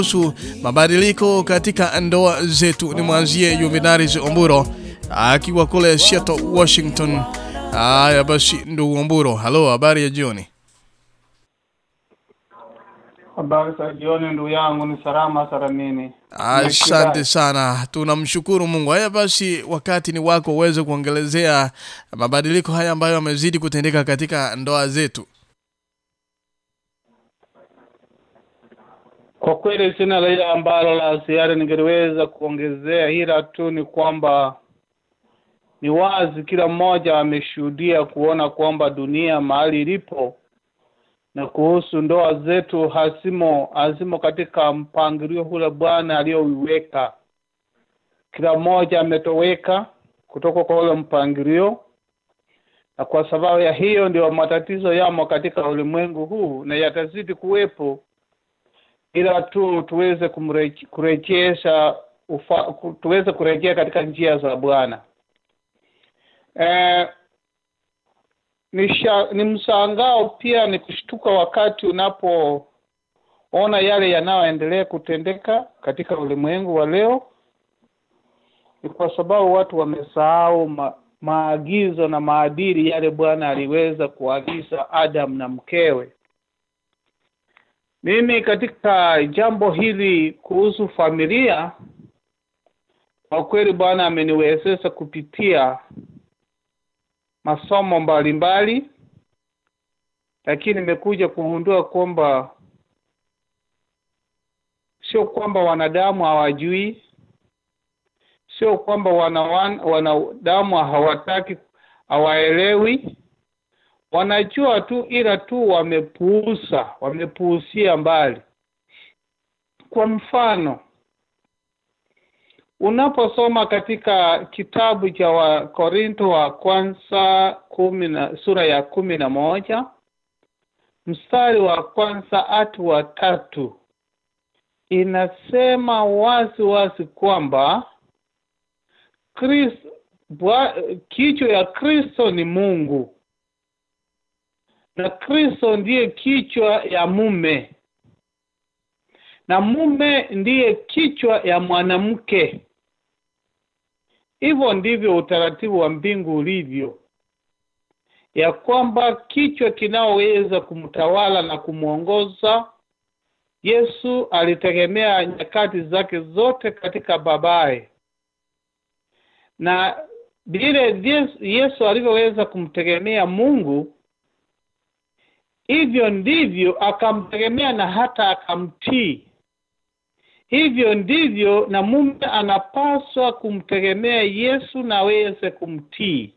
kuhusu mabadiliko katika ndoa zetu. Ni mwanzie Juvenalis Omburo akiwa kule Seattle, Washington. Haya basi ndugu Omburo, halo, habari ya jioni? Habari za jioni ndugu yangu, ni salama salamini. Asante sana, tunamshukuru Mungu. Haya basi, wakati ni wako uweze kuongelezea mabadiliko haya ambayo yamezidi kutendeka katika ndoa zetu. Kwa kweli sina lile ambalo la ziada ningeweza kuongezea, ila tu ni kwamba ni wazi kila mmoja ameshuhudia kuona kwamba dunia mahali ilipo na kuhusu ndoa zetu hazimo katika mpangilio ule Bwana aliyouweka. Kila mmoja ametoweka kutoka kwa ule mpangilio, na kwa sababu ya hiyo ndio matatizo yamo katika ulimwengu huu na yatazidi kuwepo, ila tu tuweze kurejesha tuweze kurejea katika njia za Bwana. Ni mshangao pia ni kushtuka wakati unapoona yale yanayoendelea kutendeka katika ulimwengu wa leo. Ni kwa sababu watu wamesahau maagizo na maadili yale Bwana aliweza kuagiza Adam na mkewe. Mimi katika jambo hili kuhusu familia, kwa kweli Bwana ameniwezesha kupitia masomo mbalimbali, lakini nimekuja kugundua kwamba sio kwamba wanadamu hawajui, sio kwamba wanadamu hawataki, hawaelewi. Wanajua tu, ila tu wamepuusia mbali. Kwa mfano, unaposoma katika kitabu cha Wakorintho wa kwanza sura ya 11 mstari wa kwanza hadi wa 3, inasema wazi kwamba kichwa ya Kristo ni Mungu, na Kristo ndiye kichwa ya mume, na mume ndiye kichwa ya mwanamke. Hivyo ndivyo utaratibu wa mbingu ulivyo, ya kwamba kichwa kinaoweza kumtawala na kumuongoza. Yesu alitegemea nyakati zake zote katika babaye, na vile Yesu alivyoweza kumtegemea Mungu, hivyo ndivyo akamtegemea na hata akamtii. Hivyo ndivyo na mume anapaswa kumtegemea Yesu na aweze kumtii.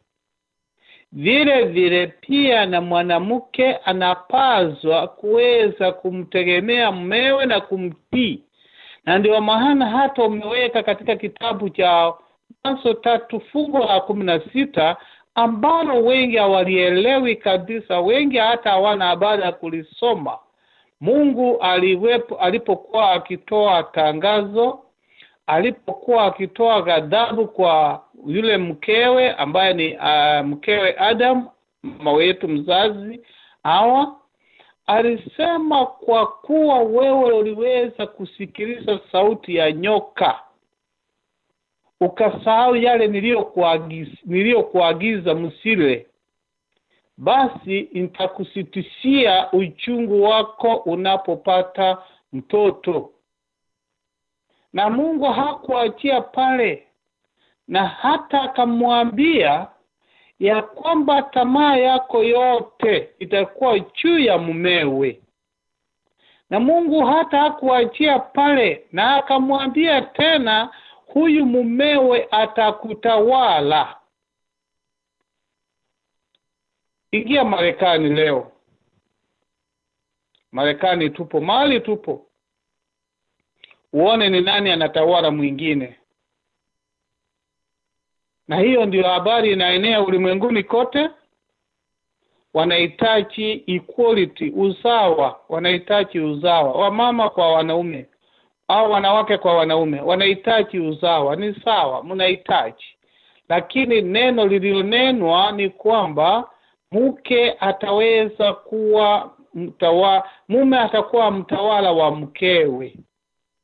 Vile pia na mwanamke anapaswa kuweza kumtegemea mumewe na kumtii. Na ndio maana hata umeweka katika kitabu cha Mwanzo 3 fungu la 16, ambalo wengi hawalielewi kabisa, wengi hata hawana habari ya kulisoma. Mungu alipokuwa akitoa tangazo, alipokuwa akitoa ghadhabu kwa yule mkewe ambaye ni mkewe Adam, mama wetu mzazi Hawa, alisema, kwa kuwa wewe uliweza kusikiliza sauti ya nyoka, ukasahau yale niliyokuagiza msile, basi nitakusitishia uchungu wako unapopata mtoto. Na Mungu hakuachia pale, na hata akamwambia ya kwamba tamaa yako yote itakuwa juu ya mumewe. Na Mungu hata hakuachia pale, na akamwambia tena, huyu mumewe atakutawala. Ingia Marekani leo. Marekani tupo, mahali tupo, uone ni nani anatawala mwingine. Na hiyo ndio habari inaenea ulimwenguni kote. Wanahitaji equality, usawa. Wanahitaji usawa, wamama kwa wanaume au wanawake kwa wanaume. Wanahitaji usawa, ni sawa, mnahitaji. Lakini neno lililonenwa ni kwamba mke ataweza kuwa mume atakuwa mtawala wa mkewe.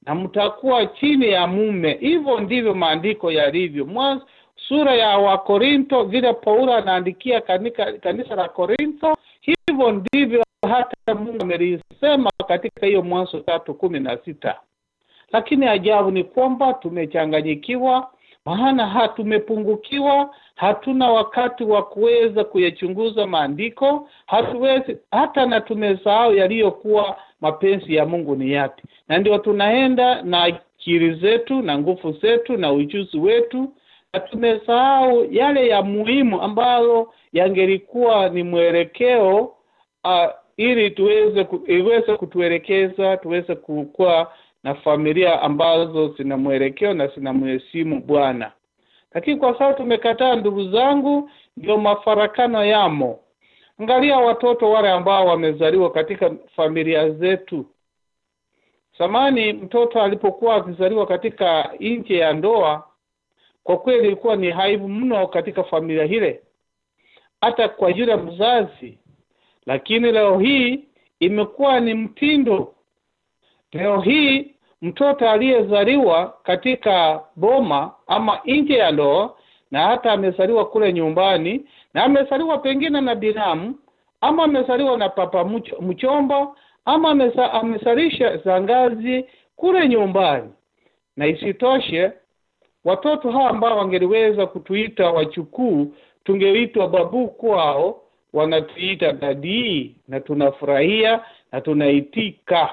na mtakuwa chini ya mume. Hivyo ndivyo maandiko yalivyo. Mwanzo sura ya Wakorinto, vile Paulo anaandikia kanisa la Korinto, hivyo ndivyo hata Mungu amelisema katika hiyo Mwanzo 3:16. Lakini ajabu ni kwamba tumechanganyikiwa, maana tumepungukiwa, hatuna wakati wa kuweza kuyachunguza maandiko, hatuwezi hata, na tumesahau yaliyokuwa mapenzi ya Mungu ni yapi. Na ndio tunaenda na akili zetu na nguvu zetu na ujuzi wetu, na tumesahau yale ya muhimu ambayo yangelikuwa ni mwelekeo ili iweze kutuelekeza, tuweze kukua na familia ambazo zina mwelekeo na zina mheshimu Bwana. Lakini kwa sababu tumekataa, ndugu zangu, ndio mafarakano yamo. Angalia watoto wale ambao wamezaliwa katika familia zetu. Zamani mtoto alipokuwa akizaliwa katika nje ya ndoa, kwa kweli ilikuwa ni aibu mno katika familia ile, hata kwa yule mzazi. Lakini leo hii imekuwa ni mtindo. Leo hii mtoto aliyezaliwa katika boma ama nje ya ndoa, na hata amezaliwa kule nyumbani, na amezaliwa pengine na binamu, ama amezaliwa na papa mchomba, ama amesalisha zangazi kule nyumbani. Na isitoshe, watoto hawa ambao wangeliweza kutuita wachukuu, tungeitwa babu kwao, wanatuita dadi, na tunafurahia na tunaitika.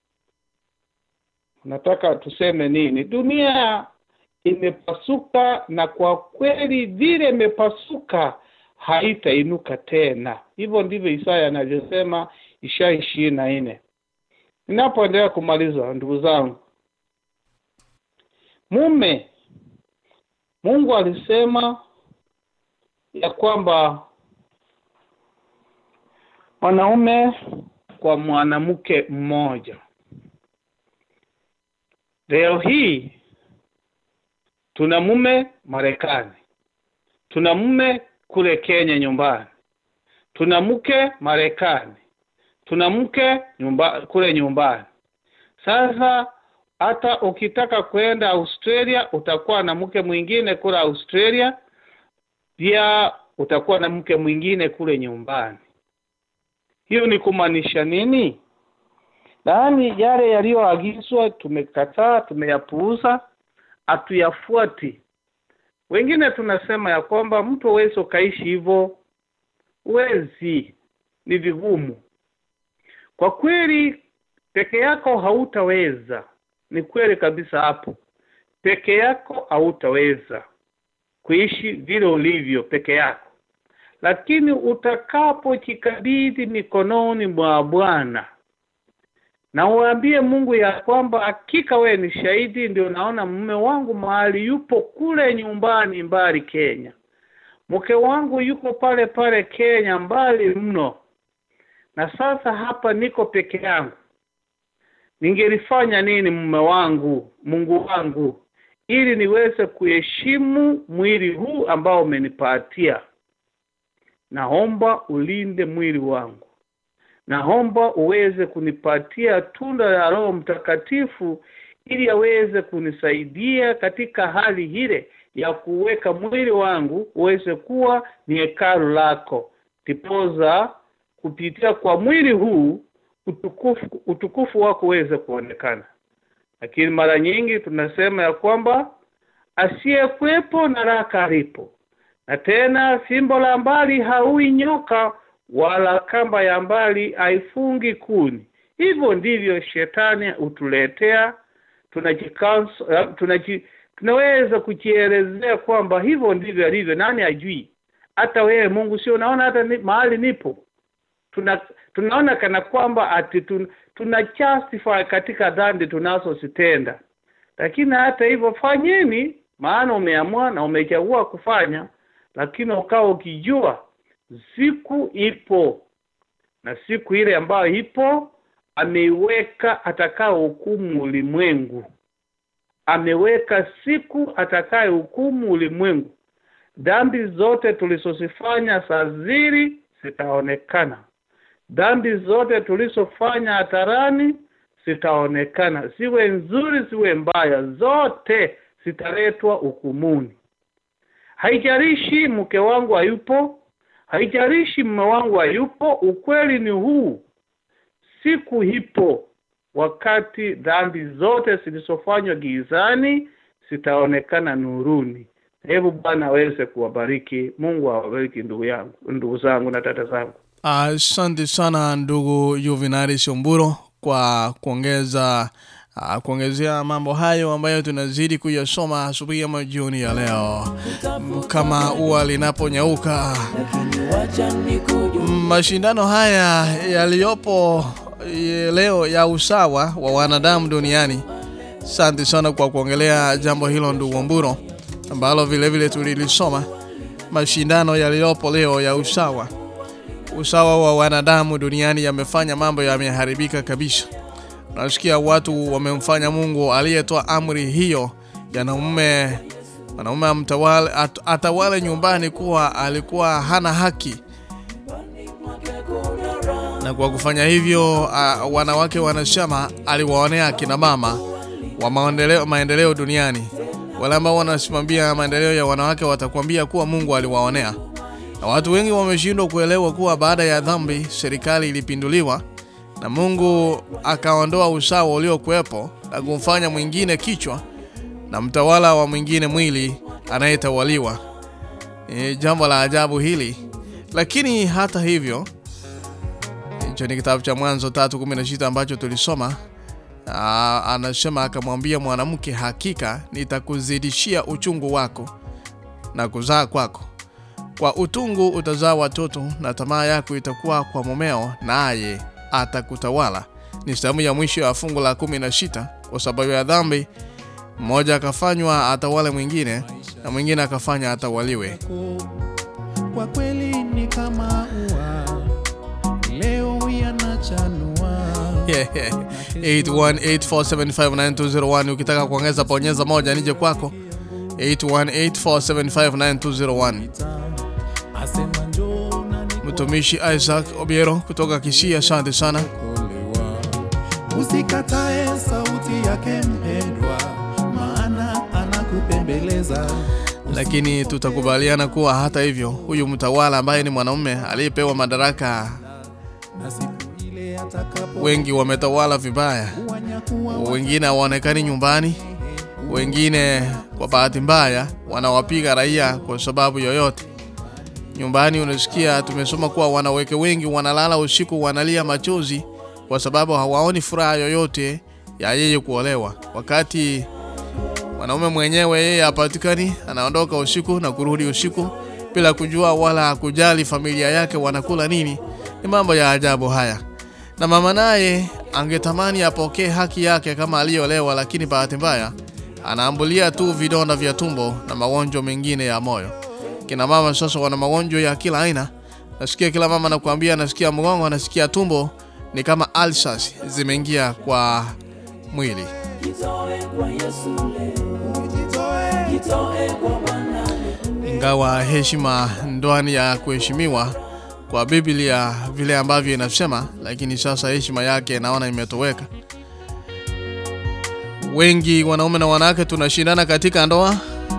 Nataka tuseme nini? Dunia imepasuka, na kwa kweli vile imepasuka haitainuka tena. Hivyo ndivyo Isaya anavyosema, Isaya 24. Ninapoendelea kumaliza, ndugu zangu, Mungu alisema ya kwamba mwanaume kwa mwanamke mmoja. Leo hii tuna mume Marekani, tuna mume kule Kenya nyumbani, tuna mke Marekani, tuna mke kule nyumbani. Sasa hata ukitaka kwenda Australia, utakuwa na mke mwingine kule Australia, pia utakuwa na mke mwingine kule nyumbani. Hiyo ni kumaanisha nini? Yaani yale yaliyoagizwa tumekataa, tumeyapuuza, hatuyafuati. Wengine tunasema ya kwamba mtu hawezi kaishi hivyo. Uwezi, ni vigumu. Kwa kweli peke yako hautaweza. Ni kweli kabisa hapo. Peke yako hautaweza kuishi vile ulivyo peke yako. Lakini utakapojikabidhi mikononi mwa Bwana, na uambie Mungu ya kwamba hakika wewe ni shahidi, ndio naona mume wangu mahali yupo kule nyumbani mbali Kenya, mke wangu yuko pale pale Kenya mbali mno, na sasa hapa niko peke yangu. Ningelifanya nini mume wangu, Mungu wangu, ili niweze kuheshimu mwili huu ambao umenipatia? Naomba ulinde mwili wangu. Naomba uweze kunipatia tunda la Roho Mtakatifu ili aweze kunisaidia katika hali ile ya kuweka mwili wangu uweze kuwa ni hekalu lako. Tipoza kupitia kwa mwili huu utukufu wako uweze kuonekana. Lakini mara nyingi tunasema ya kwamba asiyekuwepo na raka alipo. Na tena fimbo la mbali haui nyoka, wala kamba ya mbali haifungi kuni. Hivyo ndivyo shetani utuletea. Tunaweza kujielezea kwamba hivyo ndivyo alivyo. Nani ajui? Hata wewe Mungu sio unaona hata mahali nipo. Tunaona kana kwamba ati tunajustify katika dhambi tunazozitenda. Lakini hata hivyo fanyeni, maana umeamua na umechagua kufanya. Lakini ukao ukijua siku ipo, na siku ile ambayo ipo ameiweka atakao hukumu ulimwengu. Ameweka siku atakaye hukumu ulimwengu. Dhambi zote tulizozifanya saziri zitaonekana. Dhambi zote tulizofanya hadharani zitaonekana, ziwe nzuri ziwe mbaya, zote zitaletwa hukumuni. Haijalishi mke wangu hayupo, haijalishi mume wangu hayupo, ukweli ni huu: siku hipo wakati dhambi zote zilizofanywa gizani zitaonekana nuruni. Hebu Bwana aweze kuwabariki. Mungu awabariki ndugu zangu na dada zangu. Asante sana ndugu Juvenalis Omburo kwa kuongezea mambo hayo ambayo tunazidi kuyasoma asubuhi ama jioni ya leo. Kama ua linaponyauka, mashindano haya yaliyopo leo ya usawa wa wanadamu duniani. Asante sana kwa kuongelea jambo hilo ndugu Omburo, ambalo vile vile tulilisoma. Mashindano yaliyopo leo ya usawa wa wanadamu duniani yamefanya mambo yameharibika kabisa. Nasikia watu wamemfanya Mungu aliyetoa amri hiyo ya wanaume atawale nyumbani kuwa alikuwa hana haki. Na kwa kufanya hivyo wanawake wanasema aliwaonea kina mama wa maendeleo duniani. Wale ambao wanasimamia maendeleo ya wanawake watakwambia kuwa Mungu aliwaonea. Na watu wengi wameshindwa kuelewa kuwa baada ya dhambi serikali ilipinduliwa na Mungu akaondoa usawa uliokuwepo na kumfanya mwingine kichwa na mtawala wa mwingine mwili anayetawaliwa. Jambo la ajabu hili. Lakini hata hivyo, hicho ni kitabu cha Mwanzo 3:16 ambacho tulisoma. Anasema akamwambia mwanamke, hakika nitakuzidishia uchungu wako na kuzaa kwako. Kwa utungu utazaa watoto na tamaa yako itakuwa kwa mumeo naye atakutawala. Ni sehemu ya mwisho ya fungu la 16. Kwa sababu ya dhambi mmoja akafanywa atawale mwingine na mwingine akafanya atawaliwe. Kwa kweli ni kama ua leo yanachanua. 8184759201 ukitaka kuongeza bonyeza moja nije kwako. 8184759201. Mtumishi Isaac Obiero kutoka Kisii, asante sana. Usikatae sauti yake mpendwa, maana anakupembeleza. Lakini tutakubaliana kuwa hata hivyo huyu mtawala ambaye ni mwanamume aliyepewa madaraka, wengi wametawala vibaya. Wengine hawaonekani nyumbani, wengine kwa bahati mbaya wanawapiga raia kwa sababu yoyote. Nyumbani unasikia tumesoma kuwa wanawake wengi wanalala usiku wanalia machozi kwa sababu hawaoni furaha yoyote ya yeye kuolewa. Wakati mwanaume mwenyewe yeye hapatikani, anaondoka usiku na kurudi usiku bila kujua wala kujali familia yake wanakula nini. Ni mambo ya ajabu haya. Na mama naye angetamani apokee haki yake kama aliolewa, lakini bahati mbaya anaambulia tu vidonda vya tumbo na magonjwa mengine ya moyo. Kina mama sasa wana magonjwa ya kila aina. Nasikia kila mama anakuambia nasikia mgongo, nasikia tumbo, ni kama ulcers zimeingia kwa mwili. Ingawa heshima ndoani ya kuheshimiwa kwa Biblia vile ambavyo inasema, lakini sasa heshima yake naona imetoweka. Wengi wanaume na wanawake tunashindana katika ndoa,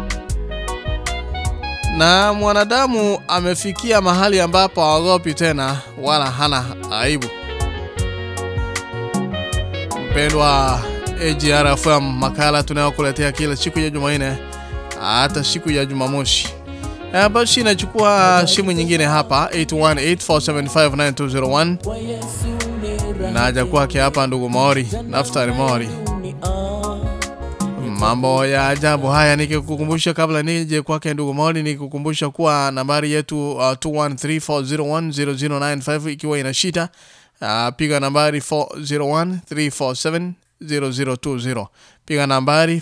na mwanadamu amefikia mahali ambapo haogopi tena wala hana aibu. Mpendwa AGR-FM, makala tunayokuletea kila siku ya Jumanne hata siku ya Jumamosi. Basi nachukua simu nyingine hapa 8184759201. Naja kwake hapa ndugu Maori, Naftali Maori. Mambo ya ajabu haya nikikukumbusha kabla nije kwake ndugu Maori, nikikukumbusha kuwa nambari yetu 2134010095 ikiwa ina shida. Piga nambari 4013470020. Piga nambari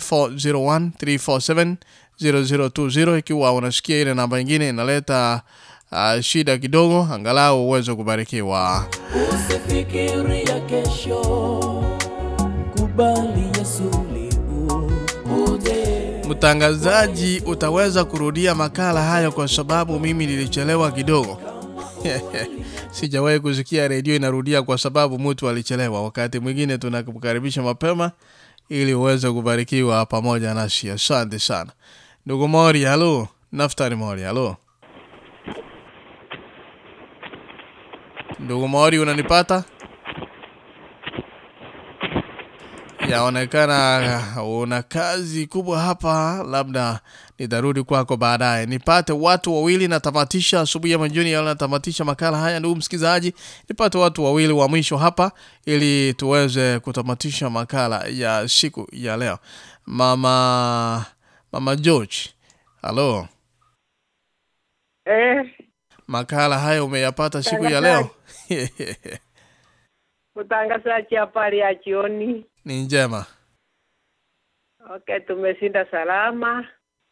4013470020 ikiwa unasikia ile namba nyingine inaleta shida kidogo, angalau uweze kubarikiwa. Usifikiri ya kesho, kubali Yesu leo. Mtangazaji, utaweza kurudia makala hayo kwa sababu mimi nilichelewa kidogo. Sijawahi kusikia redio inarudia kwa sababu mtu alichelewa. Wakati mwingine tunakukaribisha mapema ili uweze kubarikiwa pamoja nasi. Asante sana. Ndugu Mori, halo. Naftari Mori, halo. Ndugu Mori, unanipata? Yaonekana una kazi kubwa hapa, labda nitarudi kwako baadaye. Nipate watu wawili na tamatisha asubuhi ya jioni ya na tamatisha makala haya ndugu msikizaji. Nipate watu wawili wa mwisho hapa ili tuweze kutamatisha makala ya siku ya leo. Mama George. Halo. Makala haya umeyapata siku ya leo? Utangazaji habari ya jioni. Ni njema. Okay, tumeshinda salama.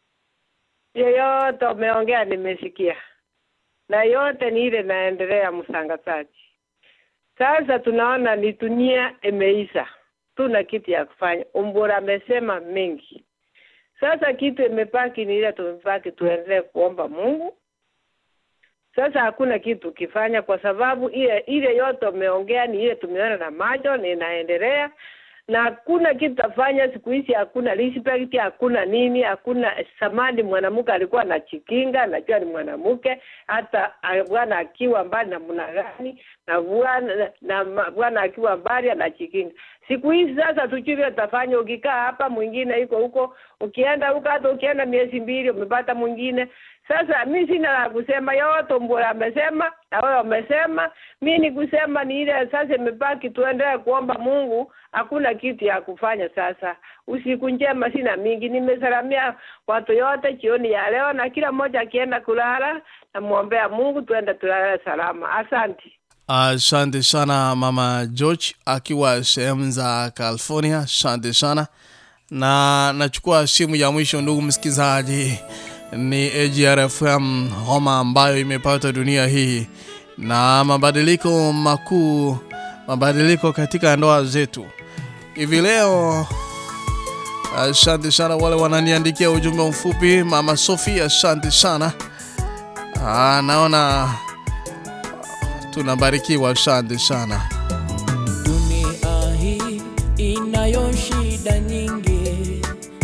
Yote umeongea nimesikia. Na yote ni ile naendelea msangazaji. Sasa tunaona ni dunia imeisha. Tuna kitu ya kufanya. Umbora amesema mengi. Sasa kitu imebaki ni ile tumebaki tuendelee kuomba Mungu. Sasa hakuna kitu kifanya kwa sababu ile yote umeongea ni ile tumeona na macho na inaendelea. Na hakuna kitu tafanya siku hizi, hakuna respect, hakuna nini, hakuna samani. Mwanamke alikuwa anachikinga, anajua ni mwanamke, hata bwana akiwa mbali na mnagani na bwana akiwa mbali anachikinga. Siku hizi sasa tujue tafanya, ukikaa hapa mwingine yuko huko, ukienda huko hata ukienda miezi 2 umepata mwingine. Sasa mimi sina la kusema, yote Mbora amesema na wewe umesema. Mimi ni kusema ni ile sasa imebaki tuendelee kuomba Mungu, hakuna kitu ya kufanya sasa. Usiku njema sina mingi, nimesalamia watu yote jioni ya leo na kila mmoja akienda kulala na muombea Mungu tuende tulale salama. Asante. Asante sana Mama George akiwa sehemu za California. Asante sana. Na nachukua simu ya mwisho ndugu msikizaji. Ni AGRFM homa ambayo imepata dunia hii na mabadiliko makuu, mabadiliko katika ndoa zetu. Hivi leo asante sana wale wananiandikia ujumbe mfupi. Mama Sofia, asante sana. Naona tunabarikiwa, asante sana. Dunia hii inayo shida nyingi,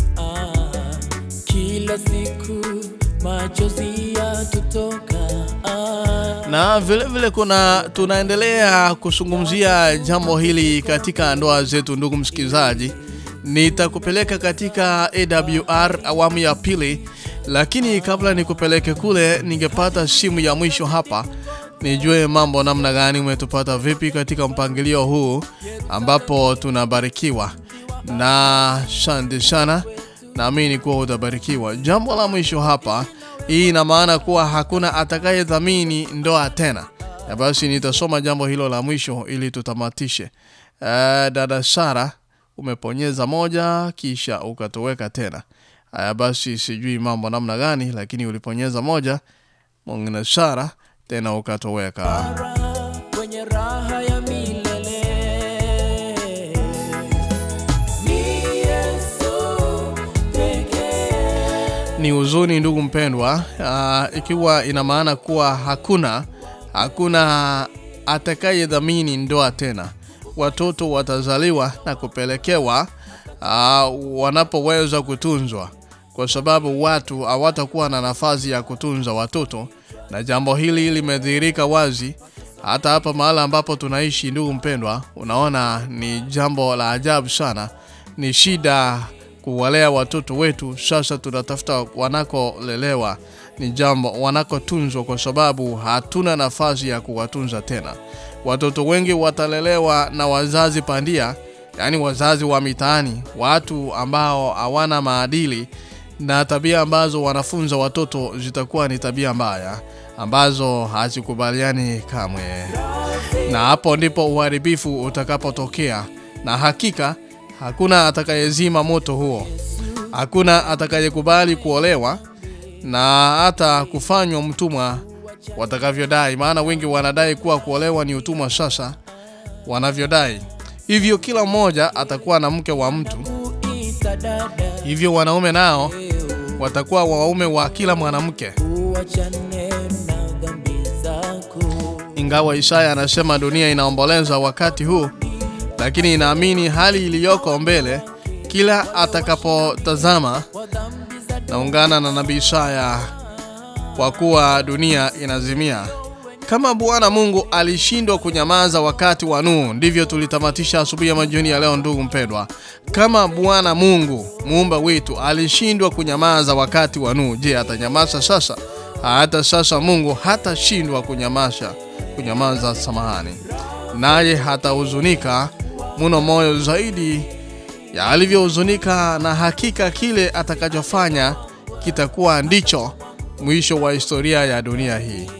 kila siku machozi yatutoka. Na vile tunaendelea kuzungumzia jambo hili katika ndoa zetu ndugu msikizaji. Nitakupeleka katika AWR awamu ya pili, lakini kabla nikupeleke kule ningepata simu ya mwisho hapa. Nijue mambo namna gani, umetupata vipi katika mpangilio huu ambapo tunabarikiwa. Na asante sana. Naamini kuwa utabarikiwa. Jambo la mwisho hapa, hii ina maana kuwa hakuna atakayedhamini ndoa tena. Basi nitasoma jambo hilo la mwisho ili tutamatishe. Dada Sara, umeponyeza moja kisha ukatoweka tena. Basi sijui mambo namna gani, lakini uliponyeza moja mwingine Sara tena ukatoweka. Kwenye raha ya milele ni huzuni ndugu mpendwa, ikiwa ina maana kuwa hakuna atakayedhamini ndoa tena. Watoto watazaliwa na kupelekewa wanapoweza kutunzwa, kwa sababu watu hawatakuwa na nafasi ya kutunza watoto. Na jambo hili limedhihirika wazi hata hapa mahali ambapo tunaishi ndugu mpendwa. Unaona ni jambo la ajabu sana. Ni shida kuwalea watoto wetu. Sasa tunatafuta wanakolelewa, ni jambo wanakotunzwa, kwa sababu hatuna nafasi ya kuwatunza tena. Watoto wengi watalelewa na wazazi pandia, yani wazazi wa mitaani, watu ambao hawana maadili, na tabia ambazo wanafunza watoto zitakuwa ni tabia mbaya ambazo hazikubaliani kamwe. Na hapo ndipo uharibifu utakapotokea. Na hakika hakuna atakayezima moto huo. Hakuna atakayekubali kuolewa na hata kufanywa mtumwa watakavyodai. Maana wengi wanadai kuwa kuolewa ni utumwa sasa wanavyodai. Hivyo kila mmoja atakuwa na mke wa mtu. Hivyo wanaume nao watakuwa waume wa kila mwanamke. Ingawa Isaya anasema dunia inaomboleza wakati huu, lakini inaamini hali iliyoko mbele kila atakapotazama. Naungana na nabii Isaya kwa kuwa dunia inazimia. Kama Bwana Mungu alishindwa kunyamaza wakati wa Nuhu, ndivyo tulitamatisha asubuhi ya majioni ya leo ndugu mpendwa. Kama Bwana Mungu muumba wetu alishindwa kunyamaza wakati wa Nuhu, je, atanyamaza sasa? Hata sasa Mungu hatashindwa kunyamaza, samahani. Naye hatahuzunika mno moyo zaidi ya alivyohuzunika, na hakika kile atakachofanya kitakuwa ndicho mwisho wa historia ya dunia hii.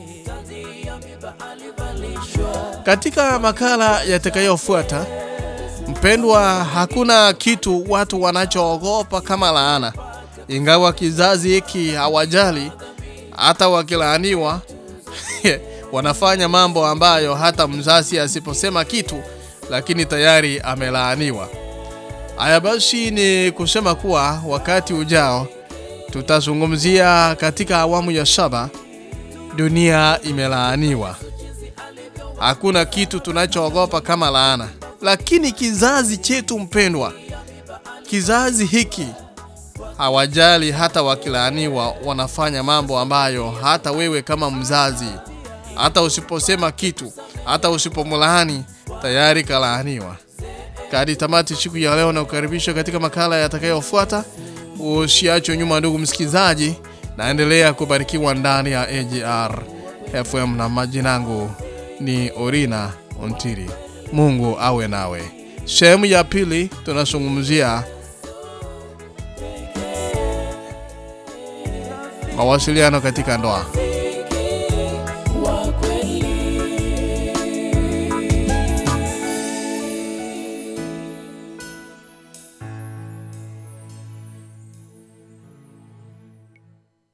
Katika makala yatakayofuata, mpendwa, hakuna kitu watu wanachoogopa kama laana. Ingawa kizazi hiki hawajali hata wakilaaniwa wanafanya mambo ambayo hata mzazi asiposema kitu lakini tayari amelaaniwa. Haya basi ni kusema kuwa wakati ujao tutazungumzia katika awamu ya 7 dunia imelaaniwa. Hakuna kitu tunachoogopa kama laana. Lakini kizazi chetu mpendwa, kizazi hiki hawajali hata wakilaaniwa, wanafanya mambo ambayo hata wewe kama mzazi, hata usiposema kitu, hata usipomlaani, tayari kalaaniwa. Kadi tamati siku ya leo, na kukaribisha katika makala yatakayofuata. Usiachwe nyuma ndugu msikizaji, naendelea kubarikiwa ndani ya AGR FM, na majina yangu ni Orina Ontiri. Mungu awe nawe. Sehemu ya pili tunazungumzia mawasiliano katika ndoa.